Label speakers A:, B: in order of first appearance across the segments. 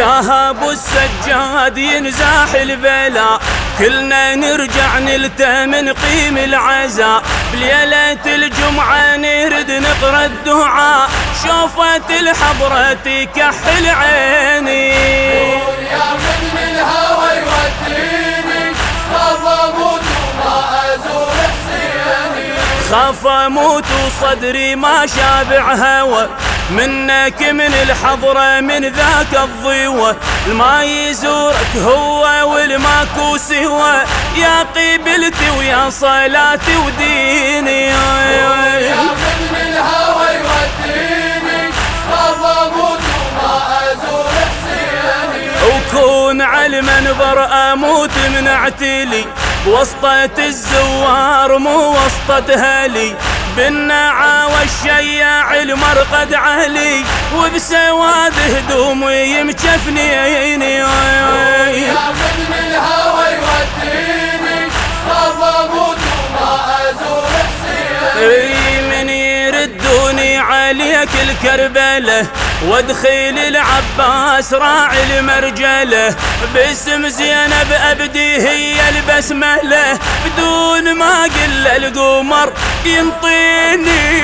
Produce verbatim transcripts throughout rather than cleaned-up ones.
A: يا ابو السجاد ينزاح البلاء، كلنا نرجع نلتم نقيم العزاء، بليلة الجمعة نرد نقرأ الدعاء، شوفت الحضرة تكحل عيني.
B: يا من الهوى يوديني، خاف اموت وما ازور حسيني،
A: خاف اموت وصدري ما شابع هوى، منك من الحضرة من ذاك الضيوة، الما يزورك هو والماكو سوى، يا قبلتي ويا صلاتي وديني.
B: يا من الهوى يوديني، خاف اموت وما ازور حسيني،
A: وكون على المنبر اموت من اعتلي، وسطة الزوار مو وسطة هلي، بالنعا والشياع المرقد علي، وبسواد هدوم يمجفنيني.
B: يا من الهوى يوديني، خاف اموت وما ازور حسيني،
A: من يردوني عليك الكربلة، وادخل العباس راعي المرجله، باسم زينب ابدي هي البسمله، بدون ما قل القمر ينطيني.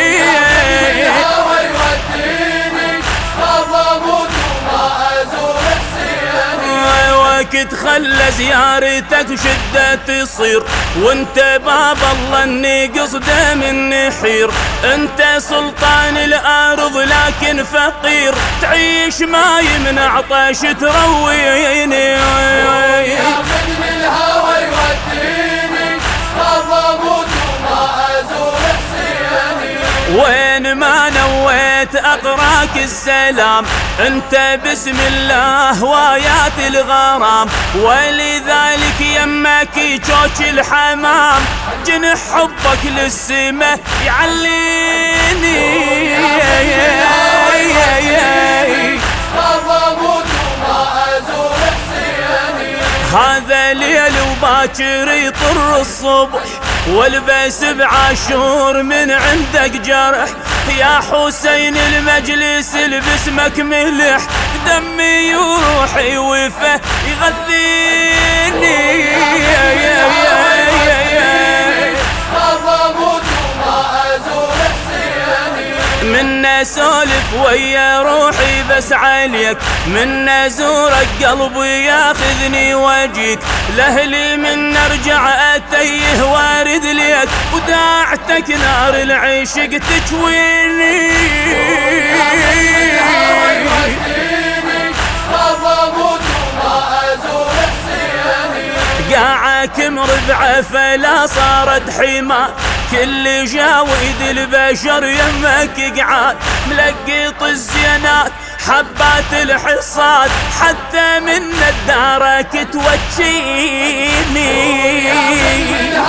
B: الهوى يوديني، خاف اموت وما ازور حسيني،
A: وقت خلى زيارتك شدة تصير، وانت باب الله اني قصده من نحير، انت سلطان الارض لكن فقير، تعيش ما يمنع طاش ترويني.
B: يا من الهوى يوديني، خاف اموت وما ازور حسيني،
A: وين ما نويت اقراك السلام، انت بسم الله وايات الغرام، ولذلك يمك يجوج الحمام، جنح حبك للسما يعليني.
B: خاف اموت وما ازور حسيني،
A: هذا ليل وباكر يطر الصبح، والبس بعاشور من عندك جرح، يا حسين المجلس باسمك ملح، دمي وروحي وفه يغذيني.
B: خاف اموت وما ازور حسيني،
A: من سولف ويا روحي بس عليك، من ازورك قلبي ياخذني واجيك، لاهلي من ارجع اتيه وارد ليك، وداعتك نار العشق تجويني.
B: خاف اموت وما ازور حسيني،
A: قاعك مربعه فلا صارت حما، كل جاويد البشر يمك قعاد، ملقط الزينات حبات الحصاد، حتى من الدارك توجيني.